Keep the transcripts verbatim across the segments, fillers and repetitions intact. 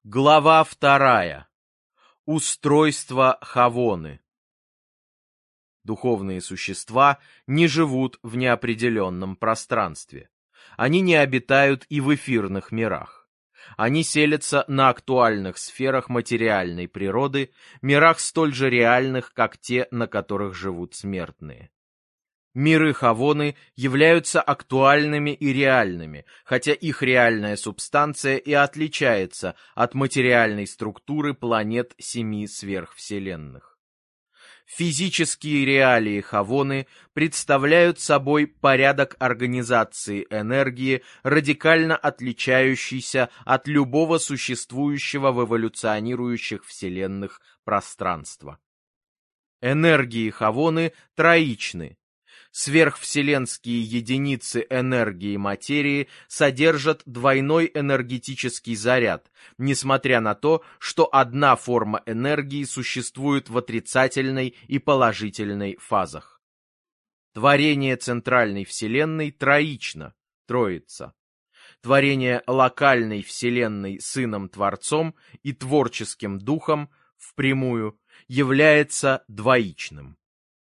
Глава вторая. Устройство Хавоны. Духовные существа не живут в неопределенном пространстве. Они не обитают и в эфирных мирах. Они селятся на актуальных сферах материальной природы, мирах столь же реальных, как те, на которых живут смертные. Миры Хавоны являются актуальными и реальными, хотя их реальная субстанция и отличается от материальной структуры планет семи сверхвселенных. Физические реалии Хавоны представляют собой порядок организации энергии, радикально отличающийся от любого существующего в эволюционирующих вселенных пространства. Энергии Хавоны троичны. Сверхвселенские единицы энергии материи содержат двойной энергетический заряд, несмотря на то, что одна форма энергии существует в отрицательной и положительной фазах. Творение центральной Вселенной троично, троица. Творение локальной Вселенной Сыном-Творцом и творческим Духом впрямую является двоичным.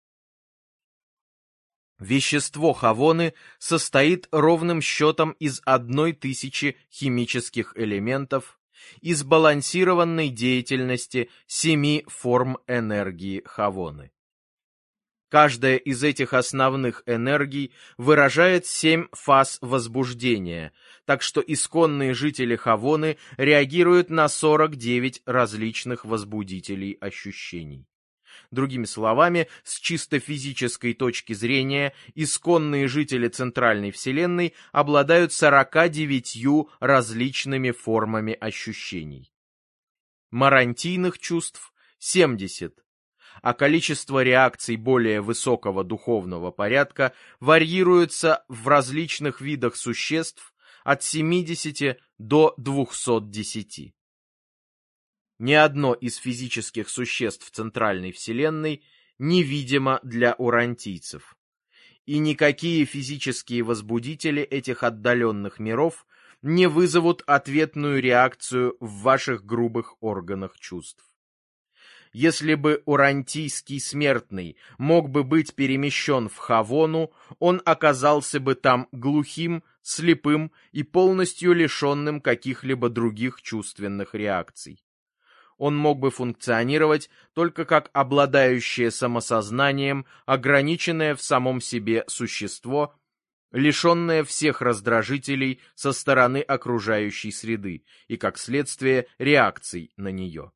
Вещество Хавоны состоит ровным счетом из одной тысячи химических элементов и сбалансированной деятельности семи форм энергии Хавоны. Каждая из этих основных энергий выражает семь фаз возбуждения, так что исконные жители Хавоны реагируют на сорок девять различных возбудителей ощущений. Другими словами, с чисто физической точки зрения, исконные жители Центральной Вселенной обладают сорокаью девятью различными формами ощущений. Марантийных чувств – семьдесят, а количество реакций более высокого духовного порядка варьируется в различных видах существ от семидесяти до двухсот десяти. Ни одно из физических существ Центральной Вселенной невидимо для урантийцев. И никакие физические возбудители этих отдаленных миров не вызовут ответную реакцию в ваших грубых органах чувств. Если бы урантийский смертный мог бы быть перемещен в Хавону, он оказался бы там глухим, слепым и полностью лишенным каких-либо других чувственных реакций. Он мог бы функционировать только как обладающее самосознанием, ограниченное в самом себе существо, лишенное всех раздражителей со стороны окружающей среды и, как следствие, реакций на нее.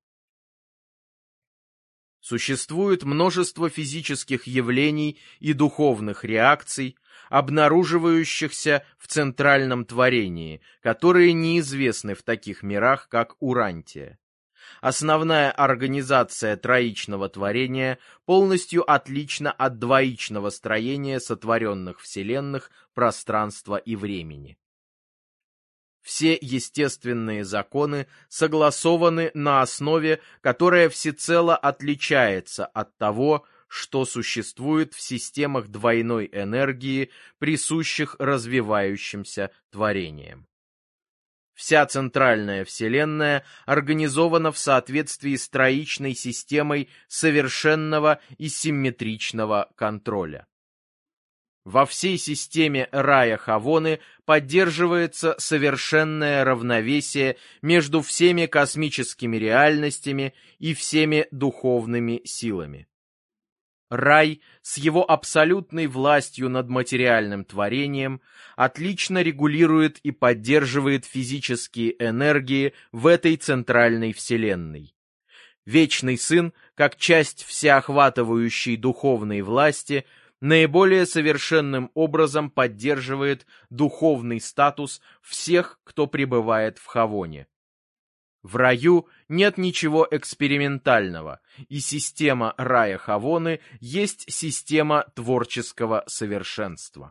Существует множество физических явлений и духовных реакций, обнаруживающихся в центральном творении, которые неизвестны в таких мирах, как Урантия. Основная организация троичного творения полностью отлична от двоичного строения сотворенных вселенных, пространства и времени. Все естественные законы согласованы на основе, которая всецело отличается от того, что существует в системах двойной энергии, присущих развивающимся творениям. Вся центральная Вселенная организована в соответствии с троичной системой совершенного и симметричного контроля. Во всей системе рая Хавоны поддерживается совершенное равновесие между всеми космическими реальностями и всеми духовными силами. Рай с его абсолютной властью над материальным творением отлично регулирует и поддерживает физические энергии в этой центральной Вселенной. Вечный Сын, как часть всеохватывающей духовной власти, наиболее совершенным образом поддерживает духовный статус всех, кто пребывает в Хавоне. В раю нет ничего экспериментального, и система рая Хавоны есть система творческого совершенства.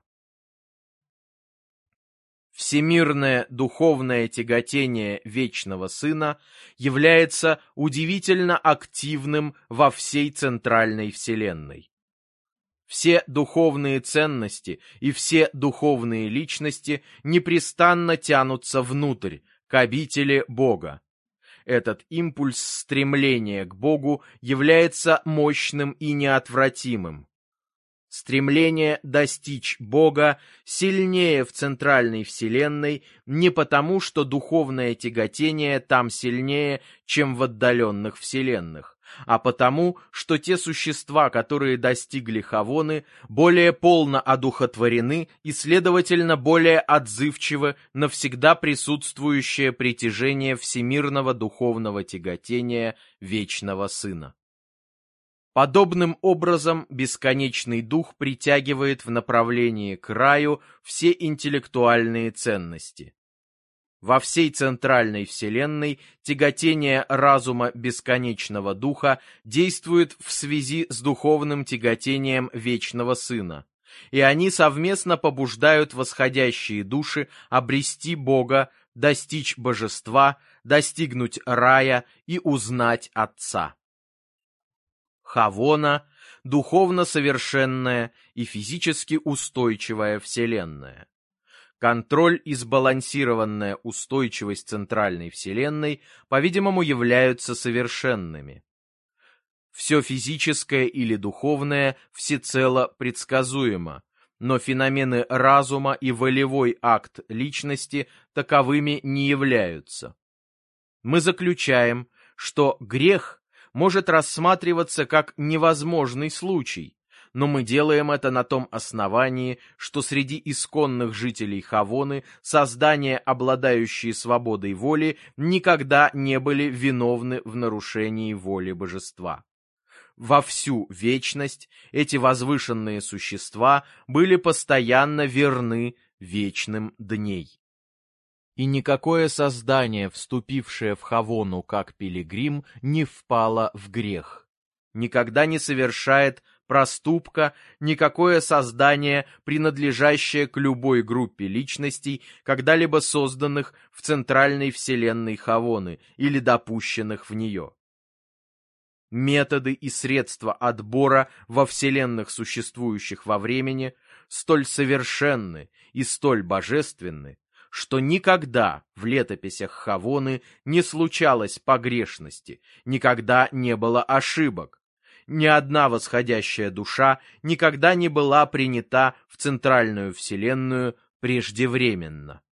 Всемирное духовное тяготение Вечного Сына является удивительно активным во всей центральной Вселенной. Все духовные ценности и все духовные личности непрестанно тянутся внутрь, к обители Бога. этот импульс стремления к Богу является мощным и неотвратимым. Стремление достичь Бога сильнее в центральной вселенной не потому, что духовное тяготение там сильнее, чем в отдаленных вселенных, а потому, что те существа, которые достигли Хавоны, более полно одухотворены и, следовательно, более отзывчивы на всегда присутствующее притяжение всемирного духовного тяготения Вечного Сына. Подобным образом бесконечный дух притягивает в направлении к раю все интеллектуальные ценности. Во всей центральной вселенной тяготение разума бесконечного духа действует в связи с духовным тяготением Вечного Сына, и они совместно побуждают восходящие души обрести Бога, достичь божества, достигнуть рая и узнать Отца. Хавона – духовно совершенная и физически устойчивая вселенная. Контроль и сбалансированная устойчивость центральной вселенной, по-видимому, являются совершенными. Все физическое или духовное всецело предсказуемо, но феномены разума и волевой акт личности таковыми не являются. Мы заключаем, что грех может рассматриваться как невозможный случай, но мы делаем это на том основании, что среди исконных жителей Хавоны создания, обладающие свободой воли, никогда не были виновны в нарушении воли божества. Во всю вечность эти возвышенные существа были постоянно верны вечным дней. И никакое создание, вступившее в Хавону как пилигрим, не впало в грех. Никогда не совершает проступка никакое создание, принадлежащее к любой группе личностей, когда-либо созданных в центральной вселенной Хавоны или допущенных в нее. Методы и средства отбора во вселенных, существующих во времени, столь совершенны и столь божественны, что никогда в летописях Хавоны не случалось погрешности, никогда не было ошибок. Ни одна восходящая душа никогда не была принята в центральную вселенную преждевременно.